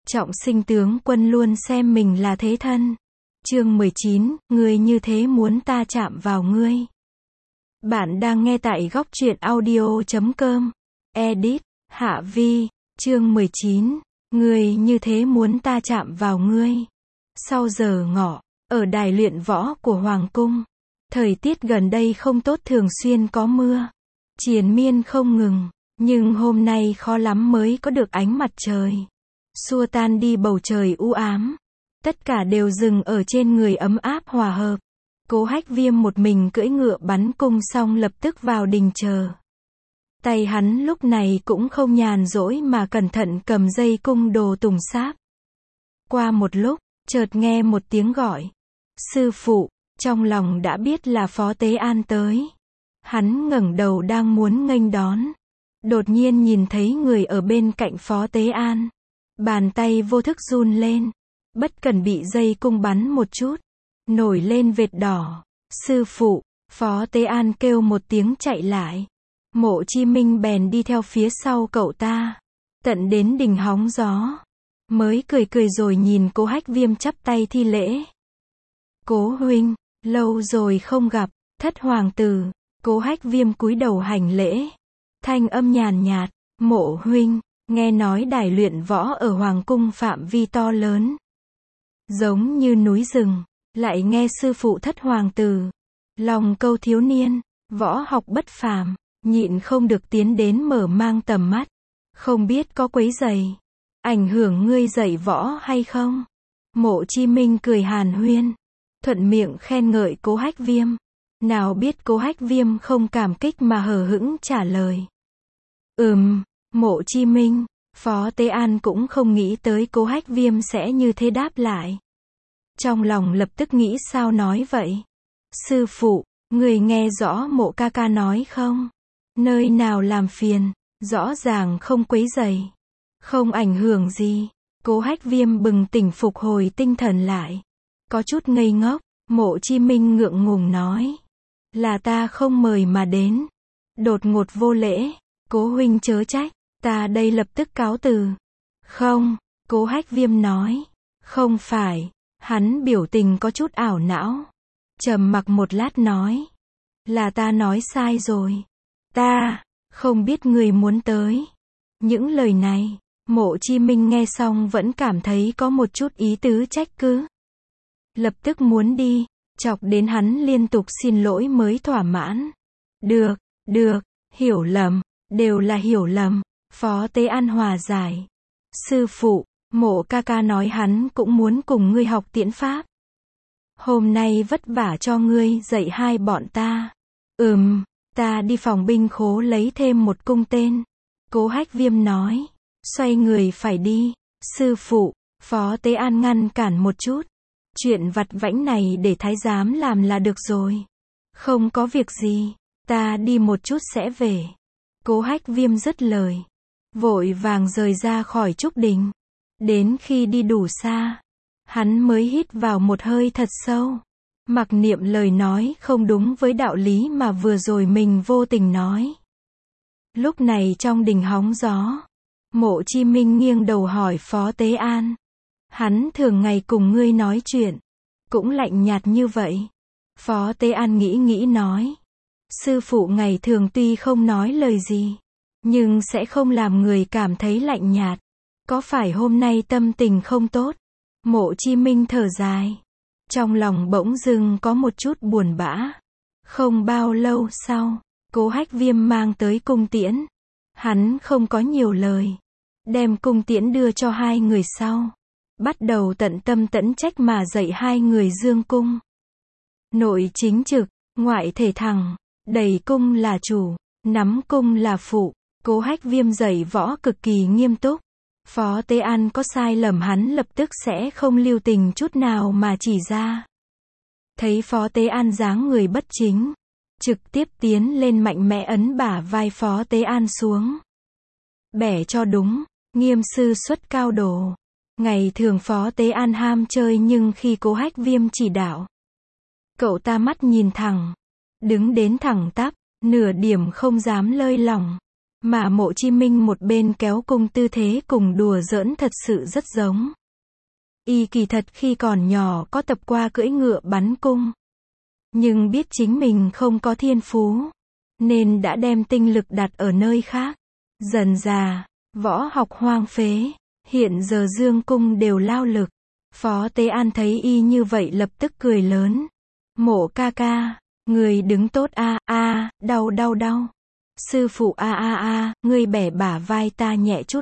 Trọng sinh tướng quân luôn xem mình là thế thân. Chương 19, ngươi như thế muốn ta chạm vào ngươi. Bạn đang nghe tại góc truyện audio.com. Edit, Hạ Vi, chương 19, ngươi như thế muốn ta chạm vào ngươi. Sau giờ ngọ, ở đài luyện võ của Hoàng cung, thời tiết gần đây không tốt, thường xuyên có mưa, triền miên không ngừng, nhưng hôm nay khó lắm mới có được ánh mặt trời, xua tan đi bầu trời u ám. Tất cả đều dừng ở trên người ấm áp hòa hợp. Cố Hách Viêm một mình cưỡi ngựa bắn cung xong lập tức vào đình chờ. Tay hắn lúc này cũng không nhàn rỗi mà cẩn thận cầm dây cung đồ tùng sáp. Qua một lúc, chợt nghe một tiếng gọi. Sư phụ, trong lòng đã biết là Phó Tế An tới. Hắn ngẩng đầu đang muốn nghênh đón. Đột nhiên nhìn thấy người ở bên cạnh Phó Tế An. Bàn tay vô thức run lên. Bất cần bị dây cung bắn một chút. Nổi lên vệt đỏ. Sư phụ, Phó Tế An kêu một tiếng chạy lại. Mộ Chi Minh bèn đi theo phía sau cậu ta. Tận đến đình hóng gió. Mới cười cười rồi nhìn Cố Hách Viêm chắp tay thi lễ. Cố huynh, lâu rồi không gặp, thất hoàng tử. Cố Hách Viêm cúi đầu hành lễ. Thanh âm nhàn nhạt, Mộ huynh, nghe nói đài luyện võ ở Hoàng cung phạm vi to lớn. Giống như núi rừng, lại nghe sư phụ thất hoàng tử. Lòng câu thiếu niên, võ học bất phàm, nhịn không được tiến đến mở mang tầm mắt. Không biết có quấy rầy, ảnh hưởng ngươi dạy võ hay không? Mộ Chi Minh cười hàn huyên, thuận miệng khen ngợi Cố Hách Viêm. Nào biết Cố Hách Viêm không cảm kích mà hờ hững trả lời. Mộ Chi Minh, Phó Tế An cũng không nghĩ tới Cố Hách Viêm sẽ như thế đáp lại. Trong lòng lập tức nghĩ sao nói vậy? Sư phụ, người nghe rõ Mộ ca ca nói không? Nơi nào làm phiền, rõ ràng không quấy rầy, không ảnh hưởng gì. Cố Hách Viêm bừng tỉnh phục hồi tinh thần lại. Có chút ngây ngốc, Mộ Chi Minh ngượng ngùng nói. Là ta không mời mà đến. Đột ngột vô lễ, Cố huynh chớ trách, ta đây lập tức cáo từ. Không, Cố Hách Viêm nói. Không phải, hắn biểu tình có chút ảo não. Trầm mặc một lát nói. Là ta nói sai rồi. Ta không biết người muốn tới. Những lời này, Mộ Chi Minh nghe xong vẫn cảm thấy có một chút ý tứ trách cứ. Lập tức muốn đi, chọc đến hắn liên tục xin lỗi mới thỏa mãn. Được, hiểu lầm, đều là hiểu lầm. Phó Tế An hòa giải. Sư phụ, Mộ ca ca nói hắn cũng muốn cùng ngươi học tiễn pháp. Hôm nay vất vả cho ngươi dạy hai bọn ta. Ta đi phòng binh khố lấy thêm một cung tên. Cố Hách Viêm nói. Xoay người phải đi. Sư phụ, Phó Tế An ngăn cản một chút. Chuyện vặt vãnh này để thái giám làm là được rồi. Không có việc gì, ta đi một chút sẽ về. Cố Hách Viêm dứt lời. Vội vàng rời ra khỏi trúc đình. Đến khi đi đủ xa, hắn mới hít vào một hơi thật sâu. Mặc niệm lời nói không đúng với đạo lý mà vừa rồi mình vô tình nói. Lúc này trong đình hóng gió, Mộ Chi Minh nghiêng đầu hỏi Phó Tế An. Hắn thường ngày cùng ngươi nói chuyện, cũng lạnh nhạt như vậy. Phó Tế An nghĩ nói. Sư phụ ngày thường tuy không nói lời gì, nhưng sẽ không làm người cảm thấy lạnh nhạt. Có phải hôm nay tâm tình không tốt? Mộ Chi Minh thở dài. Trong lòng bỗng dưng có một chút buồn bã. Không bao lâu sau, Cố Hách Viêm mang tới cung tiễn. Hắn không có nhiều lời. Đem cung tiễn đưa cho hai người sau. Bắt đầu tận tâm tẫn trách mà dạy hai người dương cung. Nội chính trực, ngoại thể thẳng. Đẩy cung là chủ, nắm cung là phụ. Cố Hách Viêm dạy võ cực kỳ nghiêm túc. Phó Tế An có sai lầm hắn lập tức sẽ không lưu tình chút nào mà chỉ ra. Thấy Phó Tế An dáng người bất chính, trực tiếp tiến lên mạnh mẽ ấn bả vai Phó Tế An xuống. Bẻ cho đúng, nghiêm sư xuất cao đồ. Ngày thường Phó Tế An ham chơi nhưng khi Cố Hách Viêm chỉ đạo, cậu ta mắt nhìn thẳng, đứng đến thẳng tắp, nửa điểm không dám lơi lỏng. Mà Mộ Chí Minh một bên kéo cung tư thế cùng đùa giỡn thật sự rất giống. Y kỳ thật khi còn nhỏ có tập qua cưỡi ngựa bắn cung. Nhưng biết chính mình không có thiên phú, nên đã đem tinh lực đặt ở nơi khác. Dần dà, võ học hoang phế, hiện giờ dương cung đều lao lực. Phó Tế An thấy y như vậy lập tức cười lớn. Mộ ca ca, người đứng tốt đau đau đau. Sư phụ ngươi bẻ bả vai ta nhẹ chút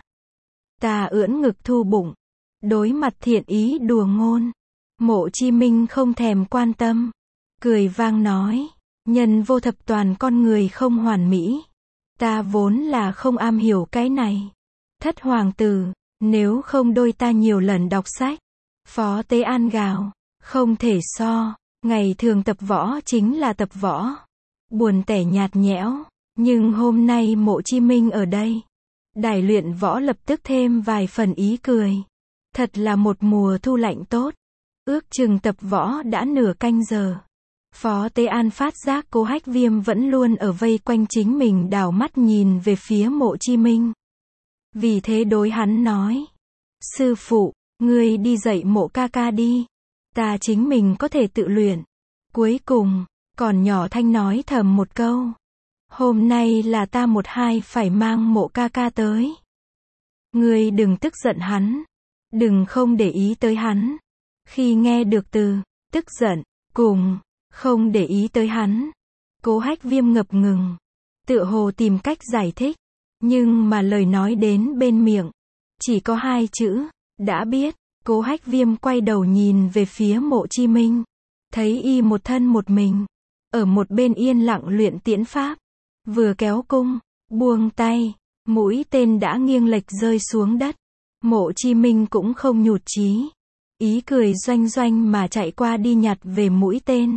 Ta ưỡn ngực thu bụng. Đối mặt thiện ý đùa ngôn. Mộ Chí Minh không thèm quan tâm. Cười vang nói, nhân vô thập toàn con người không hoàn mỹ. Ta vốn là không am hiểu cái này. Thất hoàng tử, nếu không đôi ta nhiều lần đọc sách. Phó Tế An gào, không thể so, ngày thường tập võ chính là tập võ. Buồn tẻ nhạt nhẽo, nhưng hôm nay Mộ Chí Minh ở đây. Đài luyện võ lập tức thêm vài phần ý cười. Thật là một mùa thu lạnh tốt. Ước chừng tập võ đã nửa canh giờ. Phó Tế An phát giác Cố Hách Viêm vẫn luôn ở vây quanh chính mình đảo mắt nhìn về phía Mộ Chí Minh. Vì thế đối hắn nói. Sư phụ, ngươi đi dạy Mộ ca ca đi. Ta chính mình có thể tự luyện. Cuối cùng, còn nhỏ thanh nói thầm một câu. Hôm nay là ta một hai phải mang Mộ ca ca tới. Ngươi đừng tức giận hắn. Đừng không để ý tới hắn. Khi nghe được từ tức giận cùng không để ý tới hắn, Cố Hách Viêm ngập ngừng, tựa hồ tìm cách giải thích, nhưng mà lời nói đến bên miệng chỉ có hai chữ, đã biết. Cố Hách Viêm quay đầu nhìn về phía Mộ Chí Minh, thấy y một thân một mình ở một bên yên lặng luyện tiễn pháp, vừa kéo cung, buông tay, mũi tên đã nghiêng lệch rơi xuống đất. Mộ Chí Minh cũng không nhụt chí, ý cười doanh doanh mà chạy qua đi nhặt về mũi tên.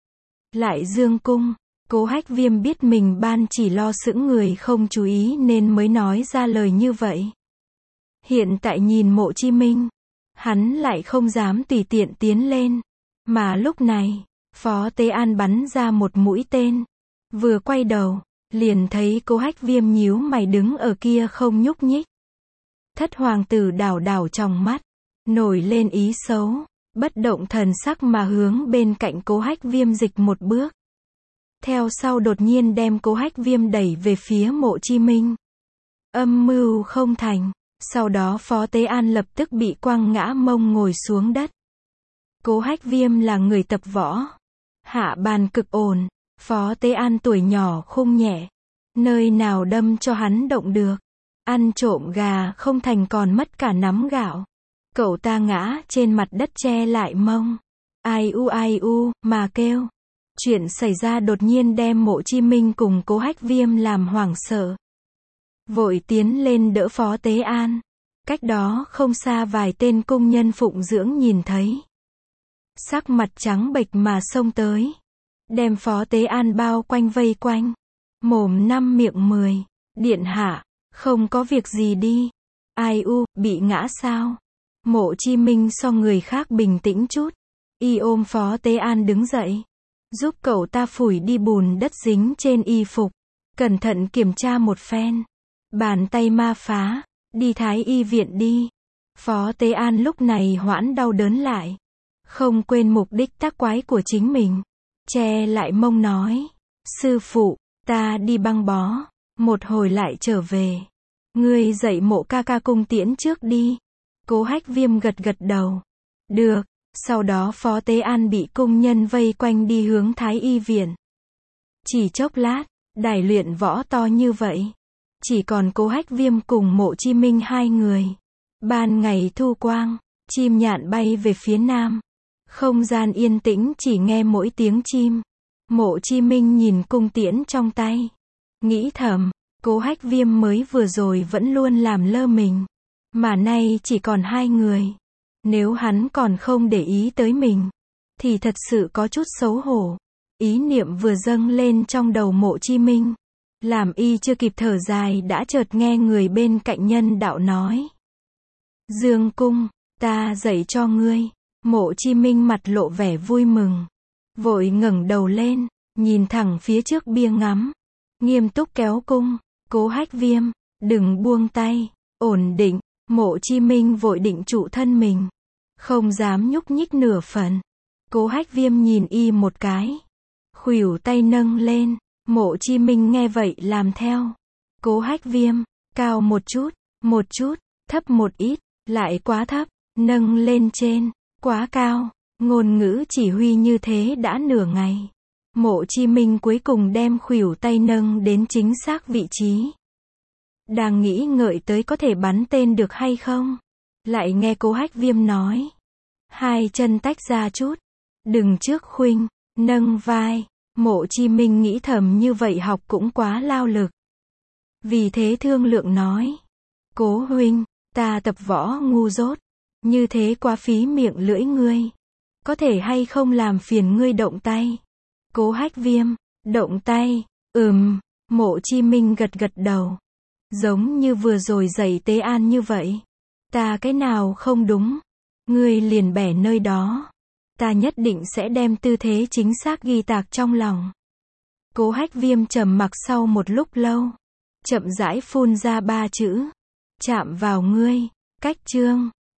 Lại dương cung. Cố Hách Viêm biết mình ban chỉ lo sững người không chú ý nên mới nói ra lời như vậy. Hiện tại nhìn Mộ Chí Minh, hắn lại không dám tùy tiện tiến lên. Mà lúc này, Phó Tế An bắn ra một mũi tên. Vừa quay đầu, liền thấy Cố Hách Viêm nhíu mày đứng ở kia không nhúc nhích. Thất hoàng tử đảo đảo trong mắt, nổi lên ý xấu, bất động thần sắc mà hướng bên cạnh Cố Hách Viêm dịch một bước. Theo sau đột nhiên đem Cố Hách Viêm đẩy về phía Mộ Chí Minh. Âm mưu không thành, sau đó Phó Tế An lập tức bị quăng ngã mông ngồi xuống đất. Cố Hách Viêm là người tập võ, hạ bàn cực ổn, Phó Tế An tuổi nhỏ khung nhẹ, nơi nào đâm cho hắn động được. Ăn trộm gà không thành còn mất cả nắm gạo. Cậu ta ngã trên mặt đất che lại mông. Ai u mà kêu. Chuyện xảy ra đột nhiên đem Mộ Chí Minh cùng Cố Hách Viêm làm hoảng sợ. Vội tiến lên đỡ Phó Tế An. Cách đó không xa vài tên cung nhân phụng dưỡng nhìn thấy. Sắc mặt trắng bệch mà xông tới. Đem Phó Tế An bao quanh vây quanh. Mồm năm miệng 10. Điện hạ, không có việc gì đi. Ai bị ngã sao? Mộ Chí Minh so người khác bình tĩnh chút. Y ôm Phó Tế An đứng dậy. Giúp cậu ta phủi đi bùn đất dính trên y phục. Cẩn thận kiểm tra một phen. Bàn tay ma phá. Đi Thái y viện đi. Phó Tế An lúc này hoãn đau đớn lại. Không quên mục đích tác quái của chính mình. Che lại mông nói. Sư phụ, ta đi băng bó. Một hồi lại trở về. Ngươi dạy Mộ ca ca cung tiễn trước đi. Cố Hách Viêm gật gật đầu. Được. Sau đó Phó Tế An bị cung nhân vây quanh đi hướng Thái y viện. Chỉ chốc lát, đài luyện võ to như vậy. Chỉ còn Cố Hách Viêm cùng Mộ Chí Minh hai người. Ban ngày thu quang, chim nhạn bay về phía nam. Không gian yên tĩnh chỉ nghe mỗi tiếng chim. Mộ Chí Minh nhìn cung tiễn trong tay. Nghĩ thầm, Cố Hách Viêm mới vừa rồi vẫn luôn làm lơ mình. Mà nay chỉ còn hai người. Nếu hắn còn không để ý tới mình, thì thật sự có chút xấu hổ. Ý niệm vừa dâng lên trong đầu Mộ Chí Minh. Làm y chưa kịp thở dài đã chợt nghe người bên cạnh nhân đạo nói. Dương cung, ta dạy cho ngươi. Mộ Chí Minh mặt lộ vẻ vui mừng. Vội ngẩng đầu lên, nhìn thẳng phía trước bia ngắm. Nghiêm túc kéo cung. Cố Hách Viêm, đừng buông tay, ổn định. Mộ Chi Minh vội định trụ thân mình, không dám nhúc nhích nửa phần. Cố Hách Viêm nhìn y một cái, khuỷu tay nâng lên. Mộ Chi Minh nghe vậy làm theo. Cố Hách Viêm, cao một chút, thấp một ít, lại quá thấp, nâng lên trên, quá cao. Ngôn ngữ chỉ huy như thế đã nửa ngày. Mộ Chi Minh cuối cùng đem khuỷu tay nâng đến chính xác vị trí. Đang nghĩ ngợi tới có thể bắn tên được hay không. Lại nghe Cố Hách Viêm nói. Hai chân tách ra chút. Đừng trước khuynh, nâng vai. Mộ Chi Minh nghĩ thầm như vậy học cũng quá lao lực. Vì thế thương lượng nói. Cố huynh, ta tập võ ngu dốt. Như thế quá phí miệng lưỡi ngươi. Có thể hay không làm phiền ngươi động tay. Cố Hách Viêm, động tay, Mộ Chi Minh gật gật đầu. Giống như vừa rồi dạy Tế An như vậy. Ta cái nào không đúng, ngươi liền bẻ nơi đó. Ta nhất định sẽ đem tư thế chính xác ghi tạc trong lòng. Cố Hách Viêm trầm mặc sau một lúc lâu, chậm rãi phun ra 3 chữ. Chạm vào ngươi. Cách chương